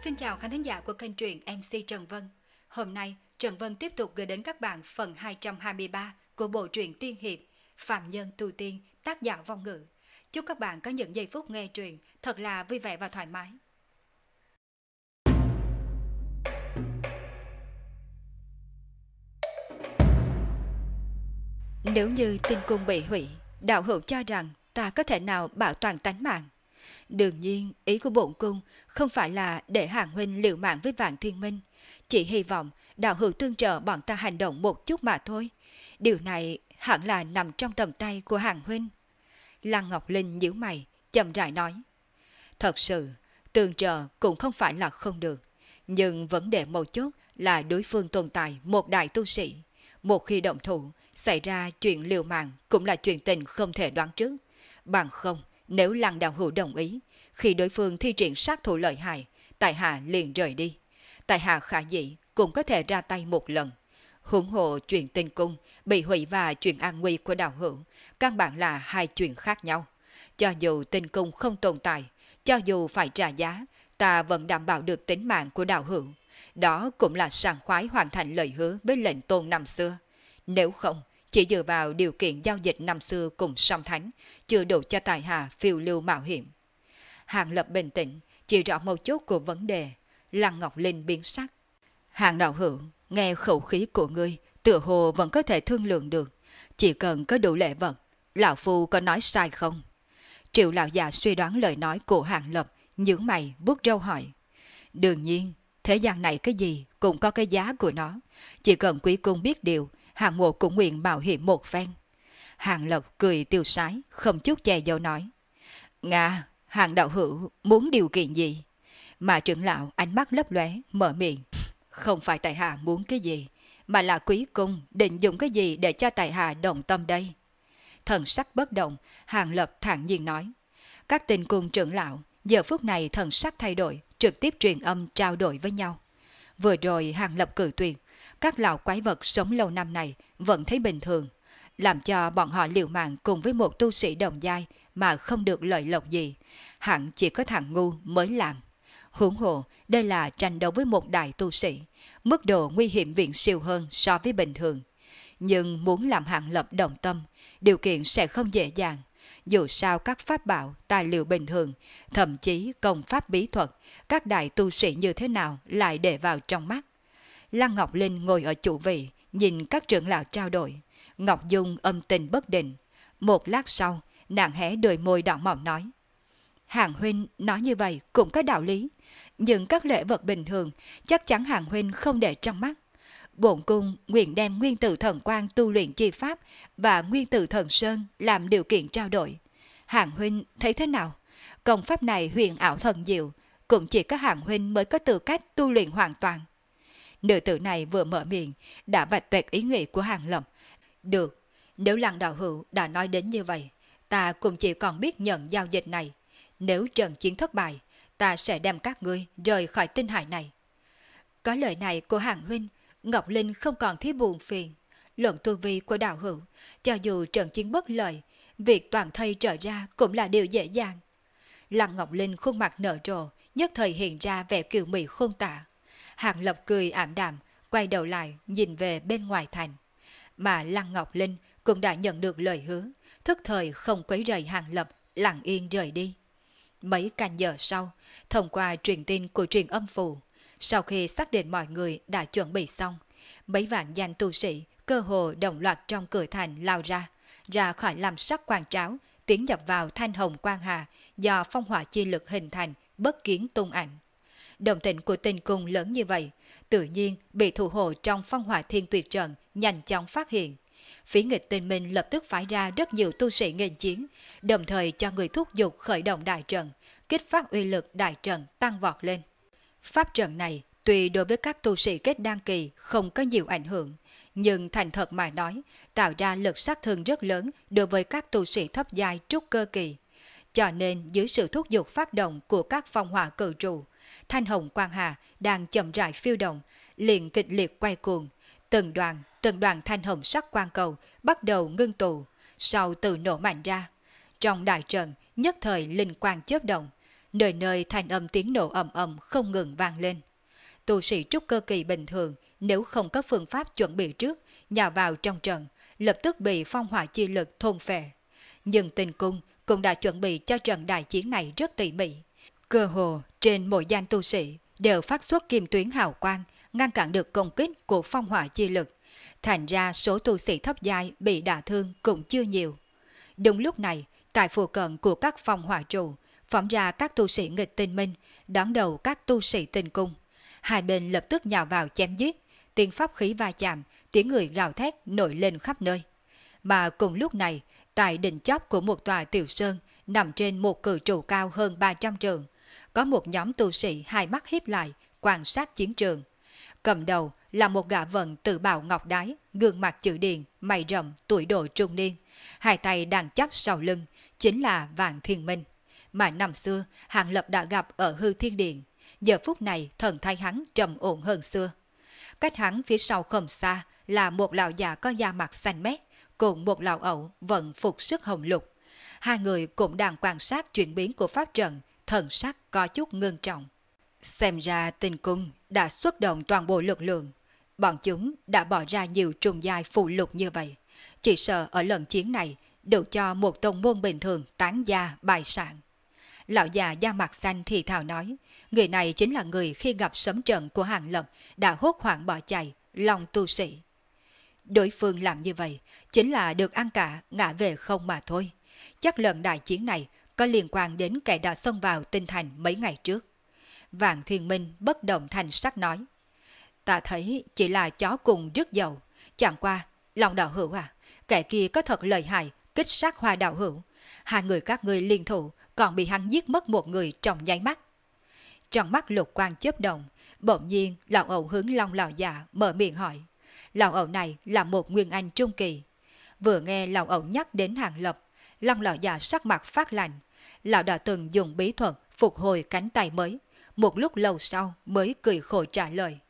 Xin chào khán thính giả của kênh truyện MC Trần Vân. Hôm nay, Trần Vân tiếp tục gửi đến các bạn phần 223 của bộ truyện tiên hiệp Phạm Nhân Tu Tiên, tác giả Vong Ngữ. Chúc các bạn có những giây phút nghe truyện thật là vui vẻ và thoải mái. Nếu như tinh cung bị hủy, đạo hữu cho rằng ta có thể nào bảo toàn tánh mạng? Đương nhiên, ý của bổn cung không phải là để Hàng huynh liều mạng với Vạn Thiên Minh, chỉ hy vọng đạo hữu tương trợ bọn ta hành động một chút mà thôi. Điều này hẳn là nằm trong tầm tay của Hàng huynh. Lăng Ngọc Linh nhíu mày, chậm rãi nói: Thật sự, tương trợ cũng không phải là không được, nhưng vấn đề một chút là đối phương tồn tại một đại tu sĩ. Một khi động thủ, xảy ra chuyện liều mạng cũng là chuyện tình không thể đoán trước. Bằng không, nếu Lăng đạo hữu đồng ý, khi đối phương thi triển sát thủ lợi hại, tại hạ liền rời đi. Tại hạ khả dĩ cũng có thể ra tay một lần. Huống hồ chuyện tinh cung bị hủy và chuyện an nguy của đạo hữu, căn bản là hai chuyện khác nhau. Cho dù tinh cung không tồn tại, cho dù phải trả giá, ta vẫn đảm bảo được tính mạng của đạo hữu. Đó cũng là sảng khoái hoàn thành lời hứa với lệnh tôn năm xưa. Nếu không, chỉ dựa vào điều kiện giao dịch năm xưa cùng song thánh, chưa đủ cho tài hạ phiêu lưu mạo hiểm. Hàng Lập bình tĩnh, chỉ rõ một chút của vấn đề. Lăng Ngọc Linh biến sắc. Hàng đạo hữu, nghe khẩu khí của ngươi, tựa hồ vẫn có thể thương lượng được. Chỉ cần có đủ lễ vật, lão phu có nói sai không? Triệu lão già suy đoán lời nói của Hàng Lập, nhướng mày vuốt râu hỏi. Đương nhiên, thế gian này cái gì cũng có cái giá của nó. Chỉ cần quý cung biết điều, Hàng mộ cũng nguyện mạo hiểm một phen. Hàng Lập cười tiêu sái, không chút che giấu nói. Nga, Hàng đạo hữu muốn điều kiện gì? Mà trưởng lão ánh mắt lấp lóe mở miệng. Không phải tại hạ muốn cái gì, mà là quý cung định dùng cái gì để cho tại hạ động tâm đây? Thần sắc bất động, Hàng Lập thản nhiên nói. Các tinh cung trưởng lão giờ phút này thần sắc thay đổi, trực tiếp truyền âm trao đổi với nhau. Vừa rồi Hàng Lập cự tuyệt, các lão quái vật sống lâu năm này vẫn thấy bình thường, làm cho bọn họ liều mạng cùng với một tu sĩ đồng giai mà không được lợi lộc gì, hẳn chỉ có thằng ngu mới làm. Huống hồ, đây là tranh đấu với một đại tu sĩ, mức độ nguy hiểm viễn siêu hơn so với bình thường. Nhưng muốn làm Hàng Lập đồng tâm, điều kiện sẽ không dễ dàng. Dù sao các pháp bảo, tài liệu bình thường, thậm chí công pháp bí thuật, các đại tu sĩ như thế nào lại để vào trong mắt. Lăng Ngọc Linh ngồi ở chủ vị, nhìn các trưởng lão trao đổi. Ngọc Dung âm tình bất định. Một lát sau, nàng hé đôi môi đỏ mọng nói. Hàng huynh nói như vậy cũng có đạo lý. Nhưng các lễ vật bình thường chắc chắn Hàng huynh không để trong mắt. Bổn cung nguyện đem nguyên tử thần quang tu luyện chi pháp và nguyên tử thần sơn làm điều kiện trao đổi. Hàng huynh thấy thế nào? Công pháp này huyền ảo thần diệu, cũng chỉ có Hàng huynh mới có tư cách tu luyện hoàn toàn. Nữ tử này vừa mở miệng đã vạch tuệt ý nghĩ của Hàng Lập. Được, nếu Lăng đạo hữu đã nói đến như vậy, ta cũng chỉ còn biết nhận giao dịch này. Nếu trận chiến thất bại, ta sẽ đem các ngươi rời khỏi tinh hải này. Có lời này của Hàng huynh, Ngọc Linh không còn thấy buồn phiền. Luận tu vi của đạo hữu, cho dù trận chiến bất lợi, việc toàn thây trở ra cũng là điều dễ dàng. Lăng Ngọc Linh khuôn mặt nở rộ, nhất thời hiện ra vẻ kiều mị khôn tả. Hàng Lập cười ảm đạm, quay đầu lại nhìn về bên ngoài thành. Mà Lăng Ngọc Linh cũng đã nhận được lời hứa, thức thời không quấy rầy Hàng Lập, lặng yên rời đi. Mấy canh giờ sau, thông qua truyền tin của truyền âm phù, sau khi xác định mọi người đã chuẩn bị xong, mấy vạn danh tu sĩ cơ hồ đồng loạt trong cửa thành lao ra khỏi làm sắc quan tráo, tiến nhập vào thanh hồng quang hà do phong hỏa chi lực hình thành, bất kiến tung ảnh. Đồng tình của tinh cung lớn như vậy, tự nhiên bị thủ hộ trong phong hỏa thiên tuyệt trận nhanh chóng phát hiện. Phí nghịch tinh minh lập tức phái ra rất nhiều tu sĩ nghênh chiến, đồng thời cho người thúc giục khởi động đại trận, kích phát uy lực đại trận tăng vọt lên. Pháp trận này tuy đối với các tu sĩ kết đan kỳ không có nhiều ảnh hưởng, nhưng thành thật mà nói, tạo ra lực sát thương rất lớn đối với các tu sĩ thấp giai trúc cơ kỳ. Cho nên dưới sự thúc giục phát động của các phong hỏa cự trụ, thanh hồng quang hà đang chậm rãi phiêu động, liền kịch liệt quay cuồng, từng đoàn thanh hồng sắc quang cầu bắt đầu ngưng tụ, sau từ nổ mạnh ra. Trong đại trận nhất thời linh quang chớp động, nơi nơi thanh âm tiếng nổ ầm ầm không ngừng vang lên. Tu sĩ trúc cơ kỳ bình thường nếu không có phương pháp chuẩn bị trước, nhào vào trong trận, lập tức bị phong hỏa chi lực thôn phệ. Nhưng Tinh Cung cũng đã chuẩn bị cho trận đại chiến này rất tỉ mỉ. Cơ hồ trên mỗi danh tu sĩ đều phát xuất kim tuyến hào quang, ngăn cản được công kích của phong hỏa chi lực. Thành ra số tu sĩ thấp giai bị đả thương cũng chưa nhiều. Đúng lúc này, tại phụ cận của các phong hỏa trụ, phóng ra các tu sĩ nghịch tinh minh, đón đầu các tu sĩ Tinh Cung. Hai bên lập tức nhào vào chém giết, tiếng pháp khí va chạm, tiếng người gào thét nổi lên khắp nơi. Mà cùng lúc này, tại đỉnh chóp của một tòa tiểu sơn, nằm trên một cự trụ cao hơn 300 trượng, có một nhóm tu sĩ hai mắt híp lại, quan sát chiến trường. Cầm đầu là một gã vận tự bào ngọc đái, gương mặt chữ điền, mày rậm, tuổi độ trung niên. Hai tay đang chắp sau lưng, chính là Vạn Thiên Minh. Mà năm xưa, Hàng Lập đã gặp ở Hư Thiên Điện. Giờ phút này thần thái hắn trầm ổn hơn xưa. Cách hắn phía sau không xa là một lão già có da mặt xanh mét, cùng một lão ẩu vận phục sức hồng lục. Hai người cũng đang quan sát chuyển biến của pháp trận, thần sắc có chút ngưng trọng. Xem ra Tinh Cung đã xuất động toàn bộ lực lượng. Bọn chúng đã bỏ ra nhiều trùng giai phụ lục như vậy. Chỉ sợ ở lần chiến này đủ cho một tông môn bình thường tán gia bài sản. Lão già da mặt xanh thì thào nói, người này chính là người khi gặp sấm trận của Hàng Lập đã hốt hoảng bỏ chạy, Long tu sĩ. Đối phương làm như vậy chính là được ăn cả ngã về không mà thôi. Chắc lần đại chiến này có liên quan đến kẻ đã xông vào Tinh Thành mấy ngày trước. Vạn Thiên Minh bất động thành sắc nói, ta thấy chỉ là chó cùng rước dầu. Chẳng qua, Long đạo hữu à, kẻ kia có thật lợi hại, kích sát Hoa đạo hữu. Hai người các ngươi liên thủ còn bị hắn giết mất một người trong nháy mắt. Trong mắt lục quang chớp động, bỗng nhiên lão ẩu hướng Long lão già mở miệng hỏi. Lão ẩu này là một nguyên anh trung kỳ. Vừa nghe lão ẩu nhắc đến Hàng Lập, Long lão già sắc mặt phát lạnh. Lão đã từng dùng bí thuật phục hồi cánh tay mới. Một lúc lâu sau mới cười khổ trả lời.